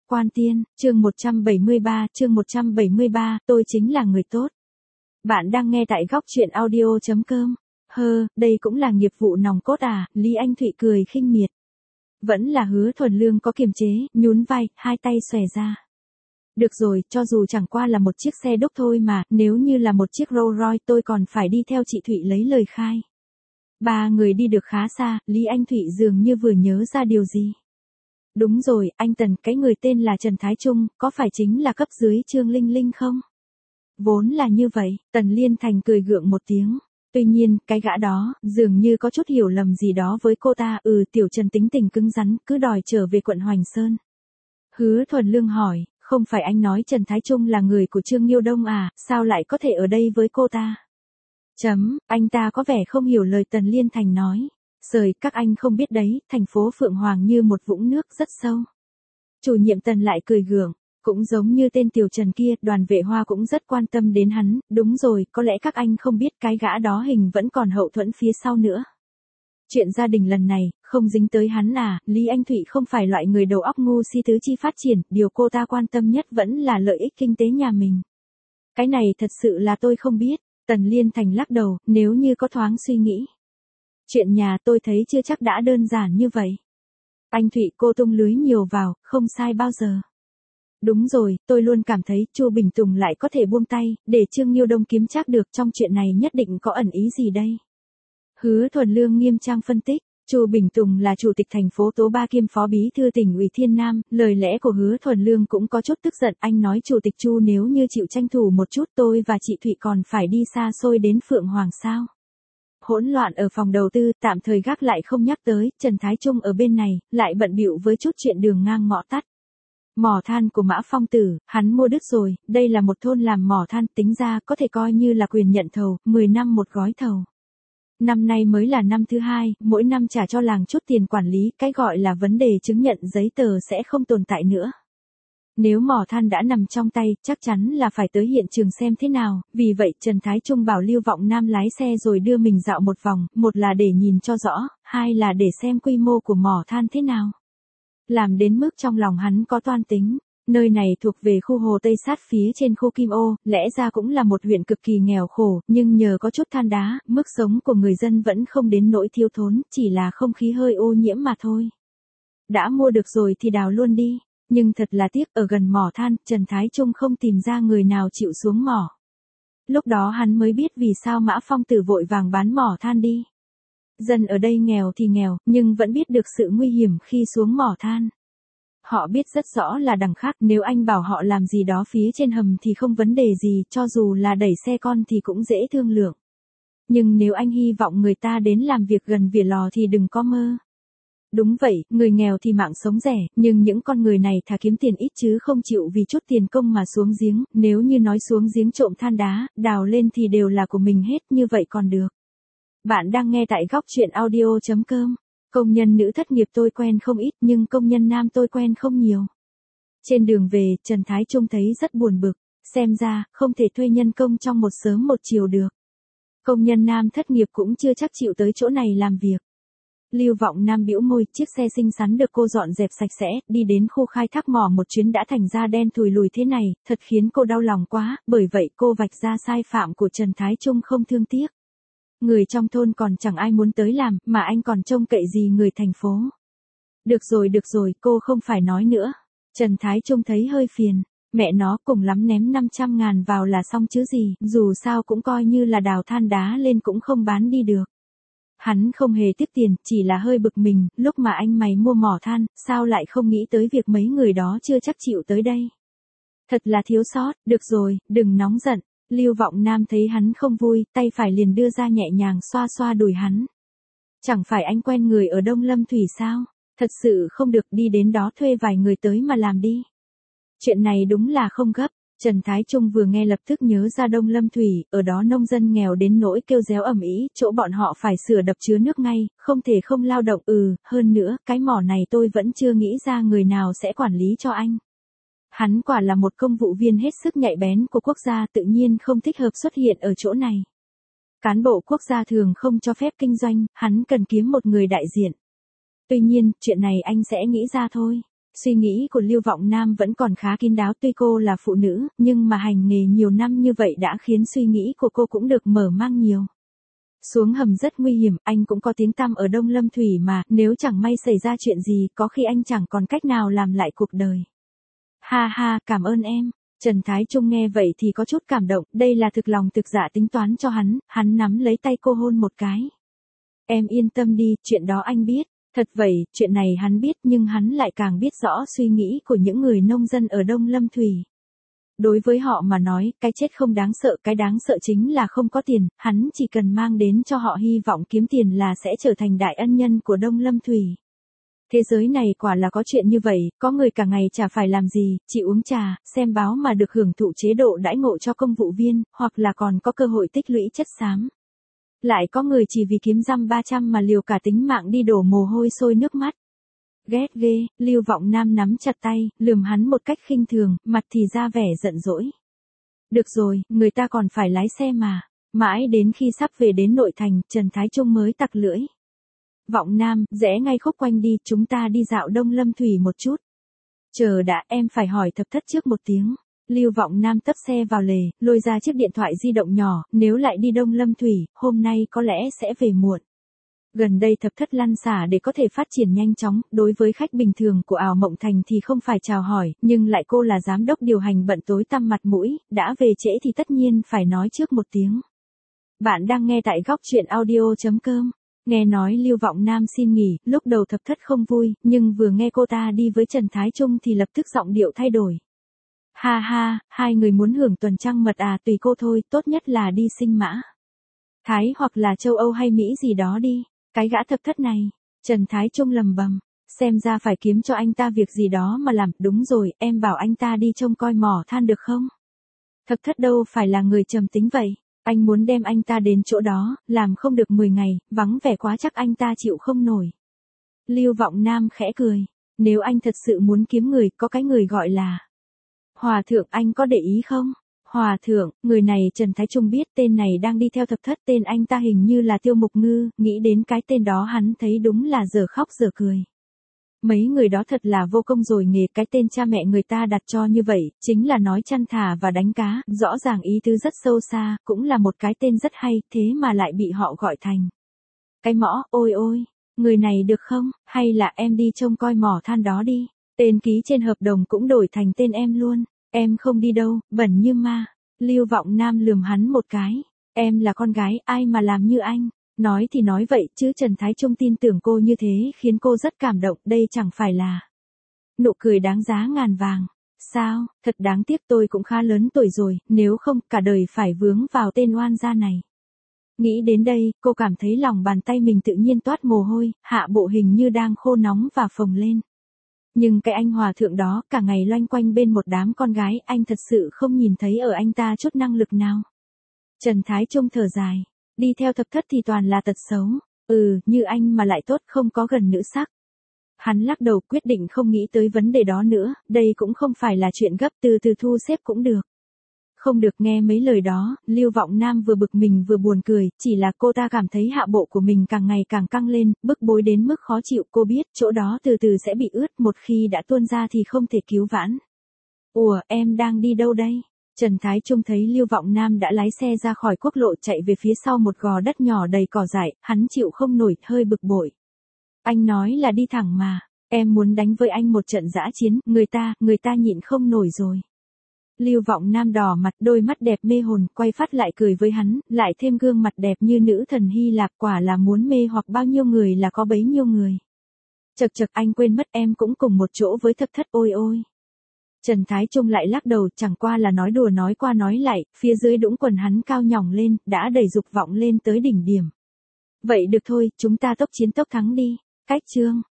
Quan Tiên, chương 173, tôi chính là người tốt. Bạn đang nghe tại góc truyện audio.com. Đây cũng là nghiệp vụ nòng cốt à, Lý Anh Thụy cười khinh miệt. Vẫn là Hứa Thuần Lương có kiềm chế, nhún vai, hai tay xòe ra. Được rồi, cho dù chẳng qua là một chiếc xe đúc thôi mà, nếu như là một chiếc Rolls Royce tôi còn phải đi theo chị Thụy lấy lời khai. Ba người đi được khá xa, Lý Anh Thụy dường như vừa nhớ ra điều gì. Đúng rồi, anh Tần, cái người tên là Trần Thái Trung, có phải chính là cấp dưới Trương Linh Linh không? Vốn là như vậy, Tần Liên Thành cười gượng một tiếng. Tuy nhiên, cái gã đó, dường như có chút hiểu lầm gì đó với cô ta. Tiểu Trần tính tình cứng rắn, cứ đòi trở về quận Hoành Sơn. Hứa Thuần Lương hỏi, không phải anh nói Trần Thái Trung là người của Trương Nghiêu Đông à, sao lại có thể ở đây với cô ta? Anh ta có vẻ không hiểu lời Tần Liên Thành nói. Các anh không biết đấy, thành phố Phượng Hoàng như một vũng nước rất sâu. Chủ nhiệm Tần lại cười gượng, cũng giống như tên Tiểu Trần kia, Đoàn Vệ Hoa cũng rất quan tâm đến hắn. Đúng rồi, có lẽ các anh không biết cái gã đó hình vẫn còn hậu thuẫn phía sau nữa. Chuyện gia đình lần này, không dính tới hắn à, Lý Anh Thụy không phải loại người đầu óc ngu si tứ chi phát triển, điều cô ta quan tâm nhất vẫn là lợi ích kinh tế nhà mình. Cái này thật sự là tôi không biết, Tần Liên Thành lắc đầu, nếu như có thoáng suy nghĩ. Chuyện nhà tôi thấy chưa chắc đã đơn giản như vậy. Anh Thụy, cô tung lưới nhiều vào, không sai bao giờ. Đúng rồi, tôi luôn cảm thấy Chu Bình Tùng lại có thể buông tay, để Trương Nghiêu Đông kiếm trác được, trong chuyện này nhất định có ẩn ý gì đây. Hứa Thuần Lương nghiêm trang phân tích, Chu Bình Tùng là chủ tịch thành phố Tố Ba kiêm phó bí thư tỉnh ủy Thiên Nam, lời lẽ của Hứa Thuần Lương cũng có chút tức giận, anh nói chủ tịch Chu nếu như chịu tranh thủ một chút tôi và chị Thụy còn phải đi xa xôi đến Phượng Hoàng sao. Hỗn loạn ở phòng đầu tư, tạm thời gác lại không nhắc tới, Trần Thái Trung ở bên này, lại bận bịu với chút chuyện đường ngang ngõ tắt. Mỏ than của Mã Phong Tử, hắn mua đứt rồi, đây là một thôn làm mỏ than, tính ra có thể coi như là quyền nhận thầu, 10 năm một gói thầu. Năm nay mới là năm thứ hai, mỗi năm trả cho làng chút tiền quản lý, cái gọi là vấn đề chứng nhận giấy tờ sẽ không tồn tại nữa. Nếu mỏ than đã nằm trong tay, chắc chắn là phải tới hiện trường xem thế nào, vì vậy Trần Thái Trung bảo Lưu Vọng Nam lái xe rồi đưa mình dạo một vòng, một là để nhìn cho rõ, hai là để xem quy mô của mỏ than thế nào. Làm đến mức trong lòng hắn có toan tính, nơi này thuộc về khu Hồ Tây sát phía trên khu Kim Ô, lẽ ra cũng là một huyện cực kỳ nghèo khổ, nhưng nhờ có chút than đá, mức sống của người dân vẫn không đến nỗi thiếu thốn, chỉ là không khí hơi ô nhiễm mà thôi. Đã mua được rồi thì đào luôn đi. Nhưng thật là tiếc, ở gần mỏ than, Trần Thái Trung không tìm ra người nào chịu xuống mỏ. Lúc đó hắn mới biết vì sao Mã Phong Tử vội vàng bán mỏ than đi. Dân ở đây nghèo thì nghèo, nhưng vẫn biết được sự nguy hiểm khi xuống mỏ than. Họ biết rất rõ là đằng khác, nếu anh bảo họ làm gì đó phía trên hầm thì không vấn đề gì, cho dù là đẩy xe con thì cũng dễ thương lượng. Nhưng nếu anh hy vọng người ta đến làm việc gần vỉa lò thì đừng có mơ. Đúng vậy, người nghèo thì mạng sống rẻ, nhưng những con người này thà kiếm tiền ít chứ không chịu vì chút tiền công mà xuống giếng, nếu như nói xuống giếng trộm than đá, đào lên thì đều là của mình hết, như vậy còn được. Bạn đang nghe tại góc truyện audio.com. Công nhân nữ thất nghiệp tôi quen không ít, nhưng công nhân nam tôi quen không nhiều. Trên đường về, Trần Thái Trung thấy rất buồn bực, xem ra, không thể thuê nhân công trong một sớm một chiều được. Công nhân nam thất nghiệp cũng chưa chắc chịu tới chỗ này làm việc. Lưu Vọng Nam bĩu môi, chiếc xe xinh xắn được cô dọn dẹp sạch sẽ, đi đến khu khai thác mỏ một chuyến đã thành ra đen thùi lùi thế này, thật khiến cô đau lòng quá, bởi vậy cô vạch ra sai phạm của Trần Thái Trung không thương tiếc. Người trong thôn còn chẳng ai muốn tới làm, mà anh còn trông cậy gì người thành phố. Được rồi, cô không phải nói nữa. Trần Thái Trung thấy hơi phiền, mẹ nó cùng lắm ném 500.000 vào là xong chứ gì, dù sao cũng coi như là đào than đá lên cũng không bán đi được. Hắn không hề tiếc tiền, chỉ là hơi bực mình, lúc mà anh mày mua mỏ than, sao lại không nghĩ tới việc mấy người đó chưa chắc chịu tới đây. Thật là thiếu sót, được rồi, đừng nóng giận. Lưu Vọng Nam thấy hắn không vui, tay phải liền đưa ra nhẹ nhàng xoa xoa đùi hắn. Chẳng phải anh quen người ở Đông Lâm Thủy sao? Thật sự không được, đi đến đó thuê vài người tới mà làm đi. Chuyện này đúng là không gấp. Trần Thái Trung vừa nghe lập tức nhớ ra Đông Lâm Thủy, ở đó nông dân nghèo đến nỗi kêu réo ầm ĩ, chỗ bọn họ phải sửa đập chứa nước ngay, không thể không lao động. Hơn nữa, cái mỏ này tôi vẫn chưa nghĩ ra người nào sẽ quản lý cho anh. Hắn quả là một công vụ viên hết sức nhạy bén của quốc gia, tự nhiên không thích hợp xuất hiện ở chỗ này. Cán bộ quốc gia thường không cho phép kinh doanh, hắn cần kiếm một người đại diện. Tuy nhiên, chuyện này anh sẽ nghĩ ra thôi. Suy nghĩ của Lưu Vọng Nam vẫn còn khá kín đáo, tuy cô là phụ nữ, nhưng mà hành nghề nhiều năm như vậy đã khiến suy nghĩ của cô cũng được mở mang nhiều. Xuống hầm rất nguy hiểm, anh cũng có tiếng tăm ở Đông Lâm Thủy mà, nếu chẳng may xảy ra chuyện gì, có khi anh chẳng còn cách nào làm lại cuộc đời. Ha ha, cảm ơn em. Trần Thái Trung nghe vậy thì có chút cảm động, đây là thực lòng thực dạ tính toán cho hắn nắm lấy tay cô hôn một cái. Em yên tâm đi, chuyện đó anh biết. Thật vậy, chuyện này hắn biết nhưng hắn lại càng biết rõ suy nghĩ của những người nông dân ở Đông Lâm Thủy. Đối với họ mà nói, cái chết không đáng sợ, cái đáng sợ chính là không có tiền, hắn chỉ cần mang đến cho họ hy vọng kiếm tiền là sẽ trở thành đại ân nhân của Đông Lâm Thủy. Thế giới này quả là có chuyện như vậy, có người cả ngày chả phải làm gì, chỉ uống trà, xem báo mà được hưởng thụ chế độ đãi ngộ cho công vụ viên, hoặc là còn có cơ hội tích lũy chất xám. Lại có người chỉ vì kiếm dăm 300 mà liều cả tính mạng đi đổ mồ hôi sôi nước mắt. Ghét ghê, Lưu Vọng Nam nắm chặt tay, lườm hắn một cách khinh thường, mặt thì ra vẻ giận dỗi. Được rồi, người ta còn phải lái xe mà. Mãi đến khi sắp về đến nội thành, Trần Thái Trung mới tặc lưỡi. Vọng Nam, rẽ ngay khúc quanh đi, chúng ta đi dạo Đông Lâm Thủy một chút. Chờ đã, em phải hỏi Thập Thất trước một tiếng. Lưu Vọng Nam tấp xe vào lề, lôi ra chiếc điện thoại di động nhỏ, nếu lại đi Đông Lâm Thủy, hôm nay có lẽ sẽ về muộn. Gần đây Thập Thất lăn xả để có thể phát triển nhanh chóng, đối với khách bình thường của Ảo Mộng Thành thì không phải chào hỏi, nhưng lại cô là giám đốc điều hành bận tối tăm mặt mũi, đã về trễ thì tất nhiên phải nói trước một tiếng. Bạn đang nghe tại góc truyện audio.com. Nghe nói Lưu Vọng Nam xin nghỉ, lúc đầu Thập Thất không vui, nhưng vừa nghe cô ta đi với Trần Thái Trung thì lập tức giọng điệu thay đổi. Ha ha, hai người muốn hưởng tuần trăng mật à, tùy cô thôi, tốt nhất là đi Sinh Mã Thái hoặc là châu Âu hay Mỹ gì đó đi. Cái gã Thập Thất này, Trần Thái Trung lầm bầm, xem ra phải kiếm cho anh ta việc gì đó mà làm, đúng rồi, em bảo anh ta đi trông coi mỏ than được không? Thập Thất đâu phải là người trầm tính vậy, anh muốn đem anh ta đến chỗ đó, làm không được 10 ngày, vắng vẻ quá chắc anh ta chịu không nổi. Lưu Vọng Nam khẽ cười, nếu anh thật sự muốn kiếm người, có cái người gọi là Hòa Thượng, anh có để ý không? Hòa Thượng, người này Trần Thái Trung biết, tên này đang đi theo Thập Thất, tên anh ta hình như là Tiêu Mục Ngư, nghĩ đến cái tên đó hắn thấy đúng là giờ khóc giờ cười. Mấy người đó thật là vô công rồi nghề, cái tên cha mẹ người ta đặt cho như vậy, chính là nói chăn thả và đánh cá, rõ ràng ý tứ rất sâu xa, cũng là một cái tên rất hay, thế mà lại bị họ gọi thành cái mõ, ôi ôi, người này được không, hay là em đi trông coi mỏ than đó đi, tên ký trên hợp đồng cũng đổi thành tên em luôn. Em không đi đâu, bẩn như ma. Lưu Vọng Nam lườm hắn một cái. Em là con gái, ai mà làm như anh. Nói thì nói vậy, chứ Trần Thái Trung tin tưởng cô như thế khiến cô rất cảm động, đây chẳng phải là nụ cười đáng giá ngàn vàng. Sao, thật đáng tiếc, tôi cũng khá lớn tuổi rồi, nếu không, cả đời phải vướng vào tên oan gia này. Nghĩ đến đây, cô cảm thấy lòng bàn tay mình tự nhiên toát mồ hôi, hạ bộ hình như đang khô nóng và phồng lên. Nhưng cái anh Hòa Thượng đó, cả ngày loanh quanh bên một đám con gái, anh thật sự không nhìn thấy ở anh ta chút năng lực nào. Trần Thái Trung thở dài, đi theo Thập Thất thì toàn là tật xấu, như anh mà lại tốt, không có gần nữ sắc. Hắn lắc đầu, quyết định không nghĩ tới vấn đề đó nữa, đây cũng không phải là chuyện gấp, từ từ thu xếp cũng được. Không được, nghe mấy lời đó, Lưu Vọng Nam vừa bực mình vừa buồn cười, chỉ là cô ta cảm thấy hạ bộ của mình càng ngày càng căng lên, bức bối đến mức khó chịu, cô biết chỗ đó từ từ sẽ bị ướt, một khi đã tuôn ra thì không thể cứu vãn. Ủa, em đang đi đâu đây? Trần Thái Trung thấy Lưu Vọng Nam đã lái xe ra khỏi quốc lộ chạy về phía sau một gò đất nhỏ đầy cỏ dại, hắn chịu không nổi, hơi bực bội. Anh nói là đi thẳng mà, em muốn đánh với anh một trận dã chiến, người ta nhịn không nổi rồi. Lưu Vọng Nam đỏ mặt, đôi mắt đẹp mê hồn, quay phát lại cười với hắn, lại thêm gương mặt đẹp như nữ thần Hy Lạp, quả là muốn mê hoặc bao nhiêu người là có bấy nhiêu người. Chậc chậc, anh quên mất em cũng cùng một chỗ với Thập Thất, ôi ôi. Trần Thái Trung lại lắc đầu, chẳng qua là nói đùa nói qua nói lại, phía dưới đũng quần hắn cao nhỏng lên, đã đẩy dục vọng lên tới đỉnh điểm. Vậy được thôi, chúng ta tốc chiến tốc thắng đi. Cách chương